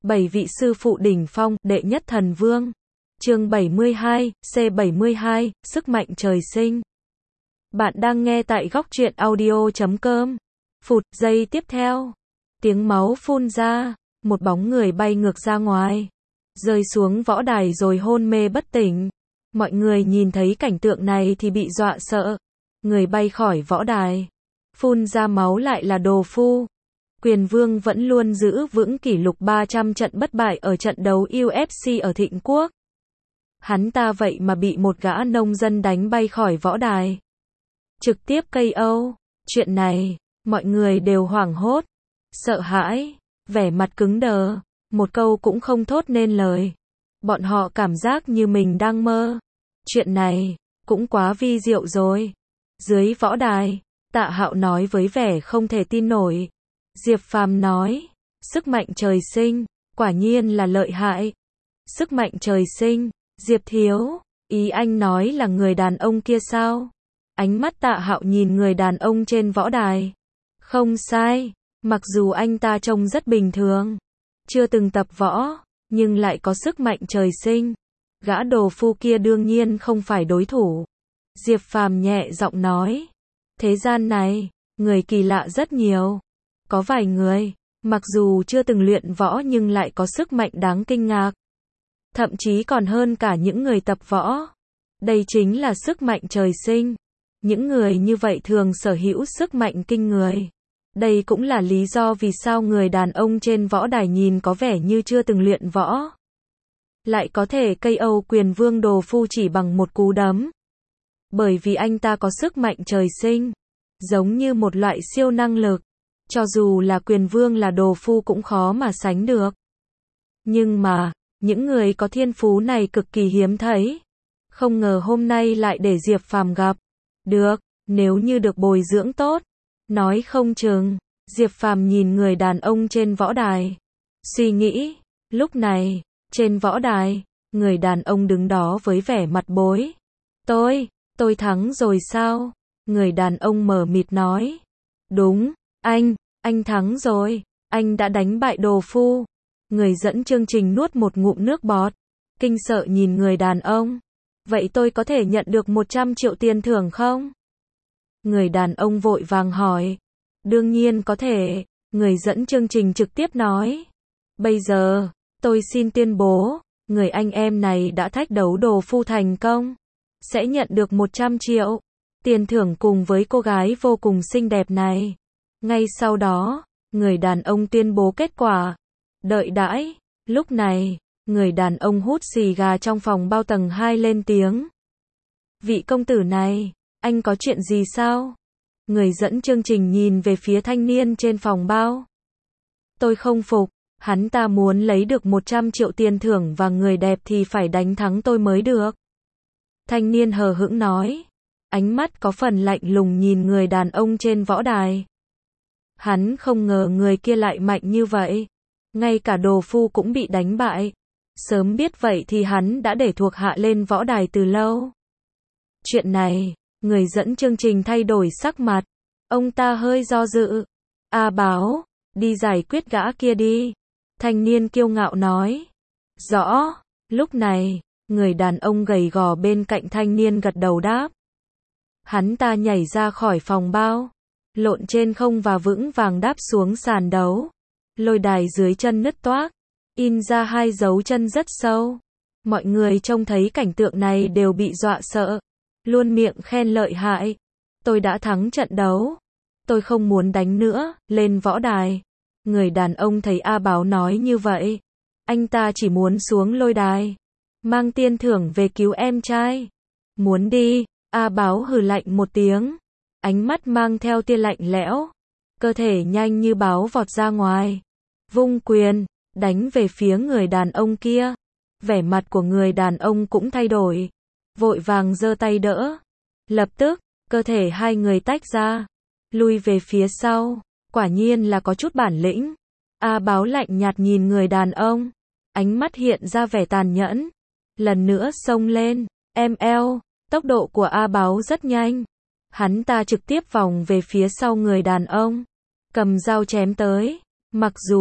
7 vị sư phụ đỉnh phong, đệ nhất thần vương. Chương 72, C72, sức mạnh trời sinh. Bạn đang nghe tại góc truyện audio.com. Phụt, giây tiếp theo, tiếng máu phun ra, một bóng người bay ngược ra ngoài, rơi xuống võ đài rồi hôn mê bất tỉnh. Mọi người nhìn thấy cảnh tượng này thì bị dọa sợ. Người bay khỏi võ đài, phun ra máu lại là Đồ Phu. Quyền Vương vẫn luôn giữ vững kỷ lục 300 trận bất bại ở trận đấu UFC ở Thịnh Quốc. Hắn ta vậy mà bị một gã nông dân đánh bay khỏi võ đài, trực tiếp KO. Chuyện này, mọi người đều hoảng hốt, sợ hãi, vẻ mặt cứng đờ, một câu cũng không thốt nên lời. Bọn họ cảm giác như mình đang mơ. Chuyện này, cũng quá vi diệu rồi. Dưới võ đài, Tạ Hạo nói với vẻ không thể tin nổi. Diệp Phàm nói, sức mạnh trời sinh, quả nhiên là lợi hại. Sức mạnh trời sinh, Diệp thiếu, ý anh nói là người đàn ông kia sao? Ánh mắt Tạ Hạo nhìn người đàn ông trên võ đài. Không sai, mặc dù anh ta trông rất bình thường, chưa từng tập võ, nhưng lại có sức mạnh trời sinh. Gã Đồ Phu kia đương nhiên không phải đối thủ. Diệp Phàm nhẹ giọng nói, thế gian này, người kỳ lạ rất nhiều. Có vài người, mặc dù chưa từng luyện võ nhưng lại có sức mạnh đáng kinh ngạc. Thậm chí còn hơn cả những người tập võ. Đây chính là sức mạnh trời sinh. Những người như vậy thường sở hữu sức mạnh kinh người. Đây cũng là lý do vì sao người đàn ông trên võ đài nhìn có vẻ như chưa từng luyện võ, lại có thể KO Quyền Vương Đồ Phu chỉ bằng một cú đấm. Bởi vì anh ta có sức mạnh trời sinh, giống như một loại siêu năng lực. Cho dù là Quyền Vương là Đồ Phu cũng khó mà sánh được. Nhưng mà, những người có thiên phú này cực kỳ hiếm thấy. Không ngờ hôm nay lại để Diệp Phàm gặp được, nếu như được bồi dưỡng tốt, nói không chừng. Diệp Phàm nhìn người đàn ông trên võ đài, suy nghĩ. Lúc này, trên võ đài, người đàn ông đứng đó với vẻ mặt bối. Tôi thắng rồi sao? Người đàn ông mờ mịt nói. Đúng, anh thắng rồi, anh đã đánh bại Đồ Phu. Người dẫn chương trình nuốt một ngụm nước bọt, kinh sợ nhìn người đàn ông. Vậy tôi có thể nhận được 100 triệu tiền thưởng không? Người đàn ông vội vàng hỏi. Đương nhiên có thể, người dẫn chương trình trực tiếp nói. Bây giờ, tôi xin tuyên bố, người anh em này đã thách đấu Đồ Phu thành công, sẽ nhận được 100 triệu tiền thưởng cùng với cô gái vô cùng xinh đẹp này. Ngay sau đó, người đàn ông tuyên bố kết quả. Đợi đãi, lúc này, người đàn ông hút xì gà trong phòng bao tầng 2 lên tiếng. Vị công tử này, anh có chuyện gì sao? Người dẫn chương trình nhìn về phía thanh niên trên phòng bao. Tôi không phục, hắn ta muốn lấy được 100 triệu tiền thưởng và người đẹp thì phải đánh thắng tôi mới được. Thanh niên hờ hững nói, ánh mắt có phần lạnh lùng nhìn người đàn ông trên võ đài. Hắn không ngờ người kia lại mạnh như vậy. Ngay cả Đồ Phu cũng bị đánh bại. Sớm biết vậy thì hắn đã để thuộc hạ lên võ đài từ lâu. Chuyện này, người dẫn chương trình thay đổi sắc mặt. Ông ta hơi do dự. A Báo, đi giải quyết gã kia đi. Thanh niên kiêu ngạo nói. Rõ. Lúc này, người đàn ông gầy gò bên cạnh thanh niên gật đầu đáp. Hắn ta nhảy ra khỏi phòng bao, lộn trên không và vững vàng đáp xuống sàn đấu. Lôi đài dưới chân nứt toác, in ra 2 dấu chân rất sâu. Mọi người trông thấy cảnh tượng này đều bị dọa sợ, luôn miệng khen lợi hại. Tôi đã thắng trận đấu, tôi không muốn đánh nữa, lên võ đài. Người đàn ông thấy A Báo nói như vậy, anh ta chỉ muốn xuống lôi đài, mang tiền thưởng về cứu em trai. Muốn đi, A Báo hừ lạnh một tiếng, ánh mắt mang theo tia lạnh lẽo, cơ thể nhanh như báo vọt ra ngoài, vung quyền, đánh về phía người đàn ông kia. Vẻ mặt của người đàn ông cũng thay đổi, vội vàng giơ tay đỡ. Lập tức, cơ thể hai người tách ra, lui về phía sau. Quả nhiên là có chút bản lĩnh. A Báo lạnh nhạt nhìn người đàn ông, ánh mắt hiện ra vẻ tàn nhẫn. Lần nữa xông lên, ML, tốc độ của A Báo rất nhanh. Hắn ta trực tiếp vòng về phía sau người đàn ông, cầm dao chém tới. Mặc dù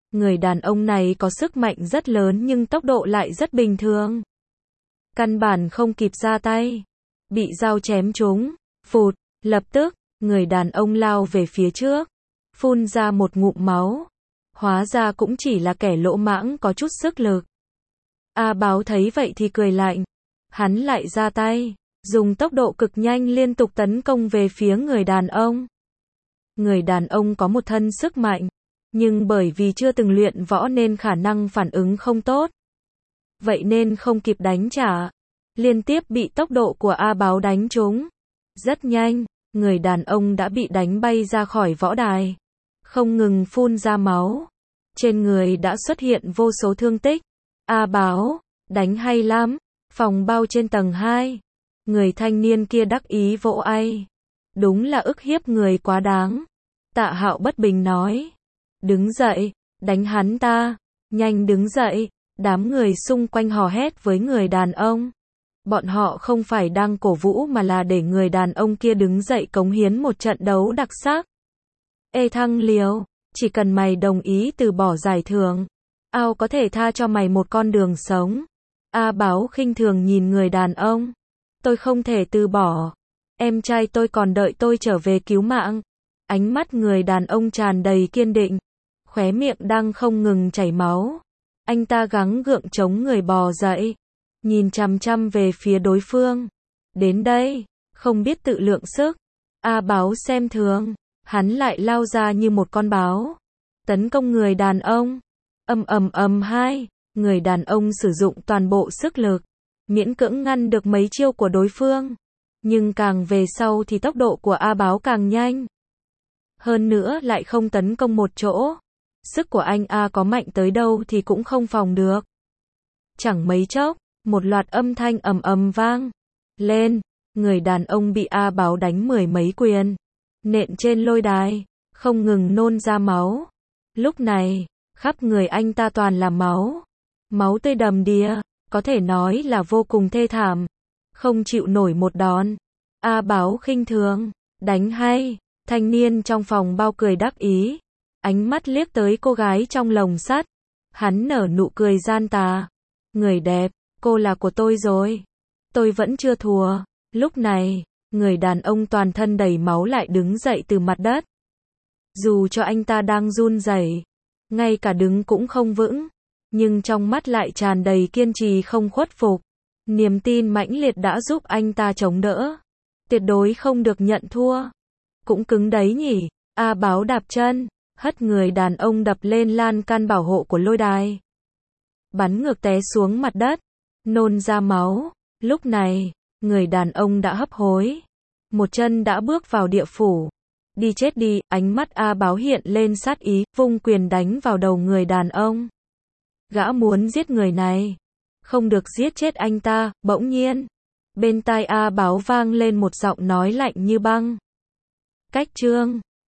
Người đàn ông này có sức mạnh rất lớn nhưng tốc độ lại rất bình thường. Căn bản không kịp ra tay. Bị dao chém trúng. Phụt, lập tức, người đàn ông lao về phía trước. Phun ra một ngụm máu. Hóa ra cũng chỉ là kẻ lỗ mãng có chút sức lực. A Báo thấy vậy thì cười lạnh. Hắn lại ra tay. Dùng tốc độ cực nhanh liên tục tấn công về phía người đàn ông. Người đàn ông có một thân sức mạnh. Nhưng bởi vì chưa từng luyện võ nên khả năng phản ứng không tốt. Vậy nên không kịp đánh trả. Liên tiếp bị tốc độ của A Báo đánh trúng. Rất nhanh, người đàn ông đã bị đánh bay ra khỏi võ đài. Không ngừng phun ra máu. Trên người đã xuất hiện vô số thương tích. A Báo, đánh hay lắm. Phòng bao trên tầng 2. Người thanh niên kia đắc ý vỗ tay. Đúng là ức hiếp người quá đáng. Tạ Hạo bất bình nói. Đứng dậy, đánh hắn ta. Nhanh đứng dậy. Đám người xung quanh hò hét với người đàn ông. Bọn họ không phải đang cổ vũ mà là để người đàn ông kia đứng dậy cống hiến một trận đấu đặc sắc. Ê Thăng Liếu, chỉ cần mày đồng ý từ bỏ giải thưởng, ao có thể tha cho mày một con đường sống. A Báo khinh thường nhìn người đàn ông. Tôi không thể từ bỏ. Em trai tôi còn đợi tôi trở về cứu mạng. Ánh mắt người đàn ông tràn đầy kiên định. Khóe miệng đang không ngừng chảy máu. Anh ta gắng gượng chống người bò dậy. Nhìn chằm chằm về phía đối phương. Đến đây, không biết tự lượng sức. A Báo xem thường. Hắn lại lao ra như một con báo. Tấn công người đàn ông. Hai. Người đàn ông sử dụng toàn bộ sức lực. Miễn cưỡng ngăn được mấy chiêu của đối phương. Nhưng càng về sau thì tốc độ của A Báo càng nhanh. Hơn nữa lại không tấn công một chỗ. Sức của anh A có mạnh tới đâu thì cũng không phòng được. Chẳng mấy chốc, một loạt âm thanh ầm vang lên. Người đàn ông bị A Báo đánh mười mấy quyền. Nện trên lôi đài. Không ngừng nôn ra máu. Lúc này, khắp người anh ta toàn là máu. Máu tươi đầm đìa. Có thể nói là vô cùng thê thảm. Không chịu nổi một đòn. A Báo khinh thường. Đánh hay. Thanh niên trong phòng bao cười đắc ý. Ánh mắt liếc tới cô gái trong lồng sắt. Hắn nở nụ cười gian tà. Người đẹp, cô là của tôi rồi. Tôi vẫn chưa thua. Lúc này, người đàn ông toàn thân đầy máu lại đứng dậy từ mặt đất. Dù cho anh ta đang run rẩy, ngay cả đứng cũng không vững, nhưng trong mắt lại tràn đầy kiên trì không khuất phục. Niềm tin mãnh liệt đã giúp anh ta chống đỡ. Tuyệt đối không được nhận thua. Cũng cứng đấy nhỉ. A Báo đạp chân, hất người đàn ông đập lên lan can bảo hộ của lôi đài. Bắn ngược té xuống mặt đất, nôn ra máu. Lúc này, người đàn ông đã hấp hối. Một chân đã bước vào địa phủ. Đi chết đi, ánh mắt A Báo hiện lên sát ý, vung quyền đánh vào đầu người đàn ông. Gã muốn giết người này. Không được giết chết anh ta, bỗng nhiên. Bên tai A Báo vang lên một giọng nói lạnh như băng. Cách chương